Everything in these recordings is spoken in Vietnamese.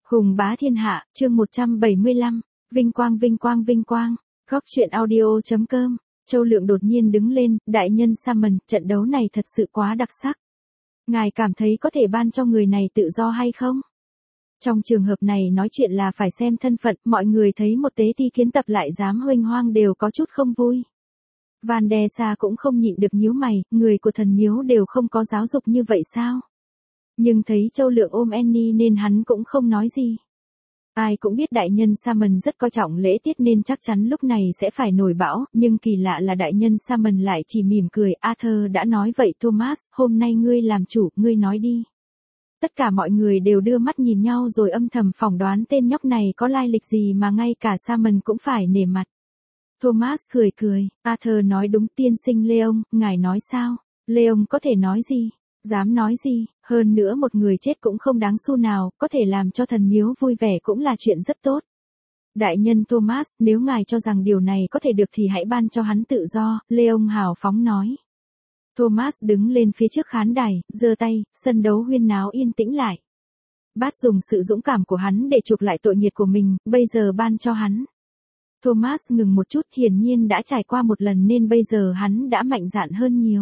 Hùng bá thiên hạ, chương 175, vinh quang vinh quang vinh quang, góc truyện audio.com, Châu Lượng đột nhiên đứng lên, đại nhân Salmon, trận đấu này thật sự quá đặc sắc. Ngài cảm thấy có thể ban cho người này tự do hay không? Trong trường hợp này nói chuyện là phải xem thân phận, mọi người thấy một tế ti kiến tập lại dám huênh hoang đều có chút không vui. Van der Sa cũng không nhịn được nhíu mày, người của thần miếu đều không có giáo dục như vậy sao? Nhưng thấy Châu Lượng ôm Annie nên hắn cũng không nói gì. Ai cũng biết đại nhân Salmon rất coi trọng lễ tiết nên chắc chắn lúc này sẽ phải nổi bão, nhưng kỳ lạ là đại nhân Salmon lại chỉ mỉm cười. Arthur đã nói vậy Thomas, hôm nay ngươi làm chủ, ngươi nói đi. Tất cả mọi người đều đưa mắt nhìn nhau rồi âm thầm phỏng đoán tên nhóc này có lai lịch gì mà ngay cả Salmon cũng phải nể mặt. Thomas cười cười, Arthur nói đúng, tiên sinh Leon, ngài nói sao? Leon có thể nói gì? Dám nói gì? Hơn nữa một người chết cũng không đáng xu nào, có thể làm cho thần miếu vui vẻ cũng là chuyện rất tốt. Đại nhân Thomas, nếu ngài cho rằng điều này có thể được thì hãy ban cho hắn tự do, Leon hào phóng nói. Thomas đứng lên phía trước khán đài, giơ tay, sân đấu huyên náo yên tĩnh lại. Bát dùng sự dũng cảm của hắn để chuộc lại tội nghiệt của mình, bây giờ ban cho hắn. Thomas ngừng một chút, hiển nhiên đã trải qua một lần nên bây giờ hắn đã mạnh dạn hơn nhiều.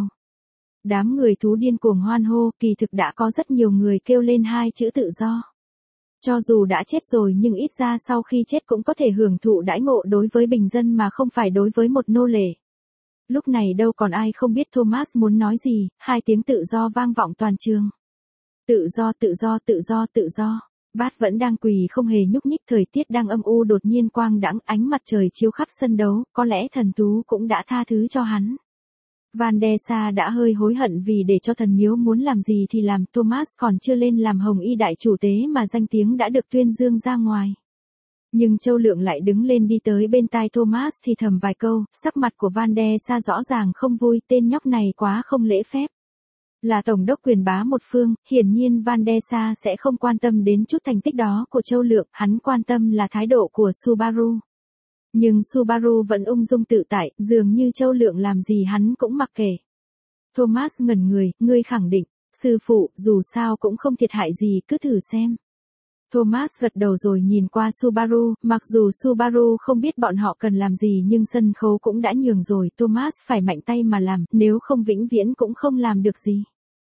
Đám người thú điên cuồng hoan hô, kỳ thực đã có rất nhiều người kêu lên hai chữ tự do. Cho dù đã chết rồi nhưng ít ra sau khi chết cũng có thể hưởng thụ đãi ngộ đối với bình dân mà không phải đối với một nô lệ. Lúc này đâu còn ai không biết Thomas muốn nói gì, hai tiếng tự do vang vọng toàn trường. Tự do, tự do, tự do, tự do. Bát vẫn đang quỳ không hề nhúc nhích, thời tiết đang âm u đột nhiên quang đãng, ánh mặt trời chiếu khắp sân đấu, có lẽ thần thú cũng đã tha thứ cho hắn. Van der Sa đã hơi hối hận vì để cho thần miếu muốn làm gì thì làm, Thomas còn chưa lên làm hồng y đại chủ tế mà danh tiếng đã được tuyên dương ra ngoài. Nhưng Châu Lượng lại đứng lên đi tới bên tai Thomas thì thầm vài câu, sắc mặt của Van der Sa rõ ràng không vui, tên nhóc này quá không lễ phép. Là tổng đốc quyền bá một phương, hiển nhiên Van der Sa sẽ không quan tâm đến chút thành tích đó của Châu Lượng, hắn quan tâm là thái độ của Subaru. Nhưng Subaru vẫn ung dung tự tại, dường như Châu Lượng làm gì hắn cũng mặc kệ. Thomas ngẩn người, ngươi khẳng định, sư phụ, dù sao cũng không thiệt hại gì, cứ thử xem. Thomas gật đầu rồi nhìn qua Subaru, mặc dù Subaru không biết bọn họ cần làm gì nhưng sân khấu cũng đã nhường rồi, Thomas phải mạnh tay mà làm, nếu không vĩnh viễn cũng không làm được gì.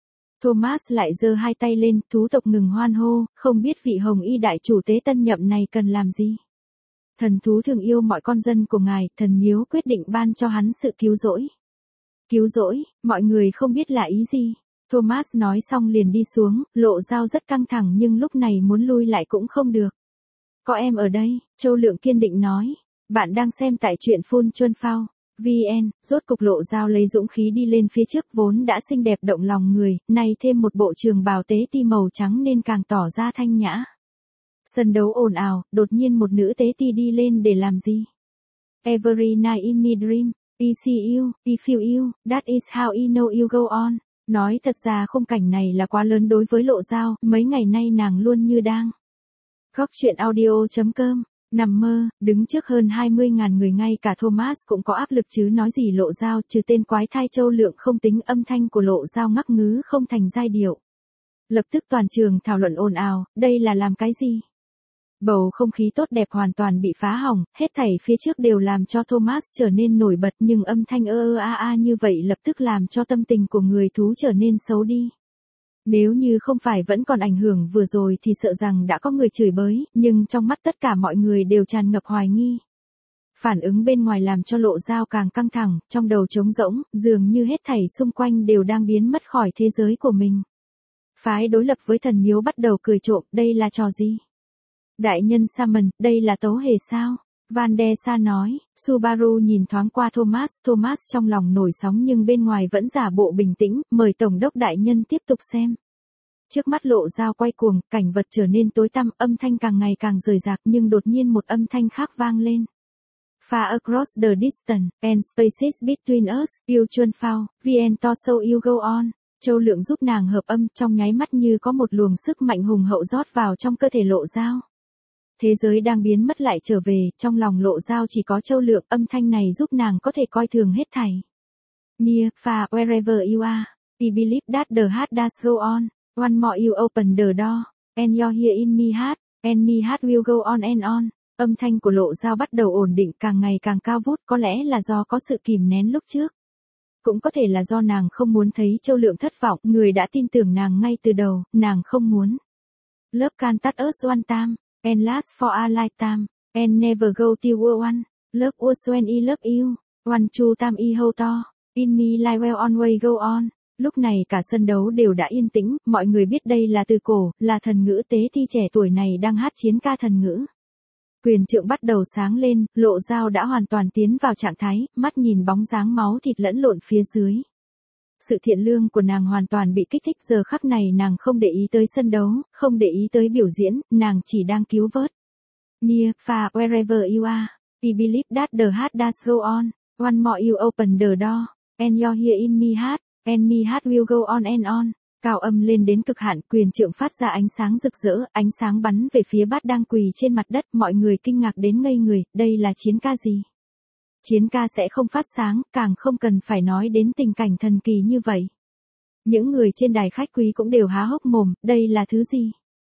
Thomas lại giơ hai tay lên, thú tộc ngừng hoan hô, không biết vị hồng y đại chủ tế tân nhậm này cần làm gì. Thần thú thường yêu mọi con dân của ngài, thần miếu quyết định ban cho hắn sự cứu rỗi. Cứu rỗi, mọi người không biết là ý gì. Thomas nói xong liền đi xuống, Lộ Dao rất căng thẳng nhưng lúc này muốn lui lại cũng không được. Có em ở đây, Châu Lượng kiên định nói. Bạn đang xem tại truyện Phun Chuân Phao. VN, rốt cục Lộ Dao lấy dũng khí đi lên phía trước, vốn đã xinh đẹp động lòng người, nay thêm một bộ trường bào tế ti màu trắng nên càng tỏ ra thanh nhã. Sân đấu ồn ào, đột nhiên một nữ tế ti đi lên để làm gì? Every night in my dream, I see you, I feel you, that is how I know you go on. Nói thật ra khung cảnh này là quá lớn đối với Lộ Dao, mấy ngày nay nàng luôn như đang. Góc truyện audio.com, nằm mơ, đứng trước hơn 20.000 người, ngay cả Thomas cũng có áp lực chứ nói gì Lộ Dao, trừ tên quái thai Châu Lượng không tính, âm thanh của Lộ Dao ngắc ngứ không thành giai điệu. Lập tức toàn trường thảo luận ồn ào, đây là làm cái gì? Bầu không khí tốt đẹp hoàn toàn bị phá hỏng, hết thảy phía trước đều làm cho Thomas trở nên nổi bật nhưng âm thanh như vậy lập tức làm cho tâm tình của người thú trở nên xấu đi. Nếu như không phải vẫn còn ảnh hưởng vừa rồi thì sợ rằng đã có người chửi bới, nhưng trong mắt tất cả mọi người đều tràn ngập hoài nghi. Phản ứng bên ngoài làm cho Lộ Dao càng căng thẳng, trong đầu trống rỗng, dường như hết thảy xung quanh đều đang biến mất khỏi thế giới của mình. Phái đối lập với thần miếu bắt đầu cười trộm, đây là trò gì? Đại nhân Salmon, đây là tấu hề sao? Van der Sa nói. Subaru nhìn thoáng qua Thomas trong lòng nổi sóng nhưng bên ngoài vẫn giả bộ bình tĩnh, mời tổng đốc đại nhân tiếp tục xem. Trước mắt Lộ Dao quay cuồng, cảnh vật trở nên tối tăm, âm thanh càng ngày càng rời rạc nhưng đột nhiên một âm thanh khác vang lên. Far across the distance, and spaces between us, you Chuân Phao, VN to so you go on. Châu Lượng giúp nàng hợp âm, trong nháy mắt như có một luồng sức mạnh hùng hậu rót vào trong cơ thể Lộ Dao. Thế giới đang biến mất lại trở về, trong lòng Lộ Dao chỉ có Châu Lượng, âm thanh này giúp nàng có thể coi thường hết thảy. Near, far, wherever you are, I believe that the heart does go on, one more you open the door, and you're here in me heart, And my heart will go on and on. Âm thanh của Lộ Dao bắt đầu ổn định, càng ngày càng cao vút, có lẽ là do có sự kìm nén lúc trước. Cũng có thể là do nàng không muốn thấy Châu Lượng thất vọng, người đã tin tưởng nàng ngay từ đầu, nàng không muốn. Love can touch us one time, and last for a lifetime, and never go till we're one. Love was when I love you, one true time I hold to, in me like well always go on. Lúc này cả sân đấu đều đã yên tĩnh, mọi người biết đây là từ cổ, là thần ngữ tế thi trẻ tuổi này đang hát chiến ca thần ngữ. Quyền trượng bắt đầu sáng lên, Lộ Dao đã hoàn toàn tiến vào trạng thái, mắt nhìn bóng dáng máu thịt lẫn lộn phía dưới. Sự thiện lương của nàng hoàn toàn bị kích thích, giờ khắc này nàng không để ý tới sân đấu, không để ý tới biểu diễn, nàng chỉ đang cứu vớt. Near, far, wherever you are, I believe that the heart does go on, one more you open the door, and you're here in me heart, and me heart will go on and on. Cao âm lên đến cực hạn, quyền trượng phát ra ánh sáng rực rỡ, ánh sáng bắn về phía bát đang quỳ trên mặt đất, mọi người kinh ngạc đến ngây người, đây là chiến ca gì? Chiến ca sẽ không phát sáng, càng không cần phải nói đến tình cảnh thần kỳ như vậy. Những người trên đài khách quý cũng đều há hốc mồm, đây là thứ gì?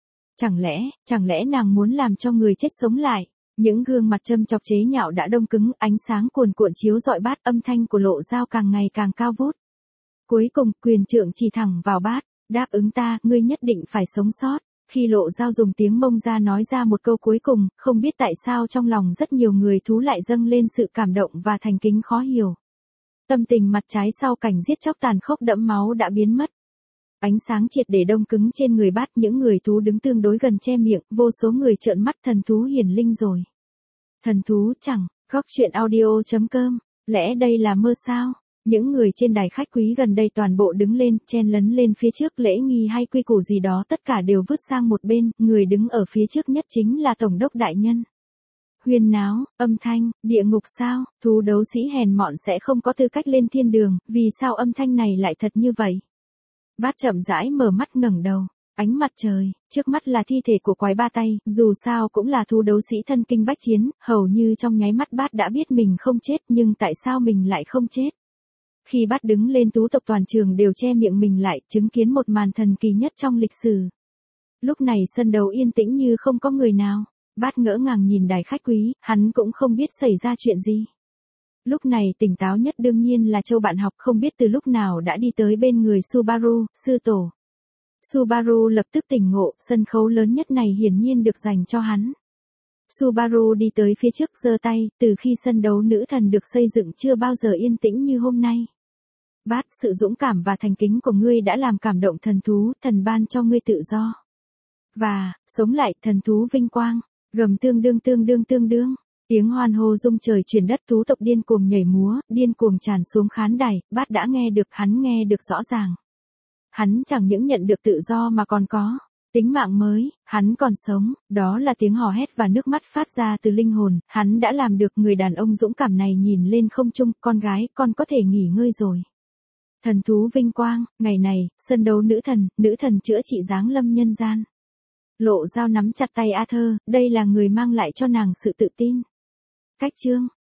Chẳng lẽ nàng muốn làm cho người chết sống lại? Những gương mặt châm chọc chế nhạo đã đông cứng, ánh sáng cuồn cuộn chiếu rọi bát, âm thanh của Lộ Dao càng ngày càng cao vút. Cuối cùng, quyền trượng chỉ thẳng vào bát, đáp ứng ta, ngươi nhất định phải sống sót. Khi Lộ Dao dùng tiếng Mông ra nói ra một câu cuối cùng, không biết tại sao trong lòng rất nhiều người thú lại dâng lên sự cảm động và thành kính khó hiểu. Tâm tình mặt trái sau cảnh giết chóc tàn khốc đẫm máu đã biến mất. Ánh sáng triệt để đông cứng trên người bát, những người thú đứng tương đối gần che miệng, vô số người trợn mắt, thần thú hiển linh rồi. Thần thú chẳng, góc truyện audio.com, lẽ đây là mơ sao? Những người trên đài khách quý gần đây toàn bộ đứng lên, chen lấn lên phía trước, lễ nghi hay quy củ gì đó tất cả đều vứt sang một bên, người đứng ở phía trước nhất chính là Tổng đốc đại nhân. Huyên náo, âm thanh, địa ngục sao, thú đấu sĩ hèn mọn sẽ không có tư cách lên thiên đường, vì sao âm thanh này lại thật như vậy? Bát chậm rãi mở mắt ngẩng đầu, ánh mặt trời, trước mắt là thi thể của quái ba tay, dù sao cũng là thú đấu sĩ thân kinh bách chiến, hầu như trong nháy mắt bát đã biết mình không chết, nhưng tại sao mình lại không chết? Khi bát đứng lên, tú tộc toàn trường đều che miệng mình lại, chứng kiến một màn thần kỳ nhất trong lịch sử. Lúc này sân đấu yên tĩnh như không có người nào, bát ngỡ ngàng nhìn đài khách quý, hắn cũng không biết xảy ra chuyện gì. Lúc này tỉnh táo nhất đương nhiên là Châu bạn học, không biết từ lúc nào đã đi tới bên người Subaru, sư tổ. Subaru lập tức tỉnh ngộ, sân khấu lớn nhất này hiển nhiên được dành cho hắn. Subaru đi tới phía trước giơ tay, từ khi sân đấu nữ thần được xây dựng chưa bao giờ yên tĩnh như hôm nay. Bát, sự dũng cảm và thành kính của ngươi đã làm cảm động thần thú, thần ban cho ngươi tự do. Và, sống lại, thần thú vinh quang, gầm tương đương. Tiếng hoan hô rung trời chuyển đất, thú tộc điên cuồng nhảy múa, điên cuồng tràn xuống khán đài, bát đã nghe được, hắn nghe được rõ ràng. Hắn chẳng những nhận được tự do mà còn có tính mạng mới, hắn còn sống, đó là tiếng hò hét và nước mắt phát ra từ linh hồn, hắn đã làm được. Người đàn ông dũng cảm này nhìn lên không trung, con gái, con có thể nghỉ ngơi rồi. Thần thú vinh quang, ngày này, sân đấu nữ thần chữa trị giáng lâm nhân gian. Lộ Dao nắm chặt tay Arthur, đây là người mang lại cho nàng sự tự tin. Cách chương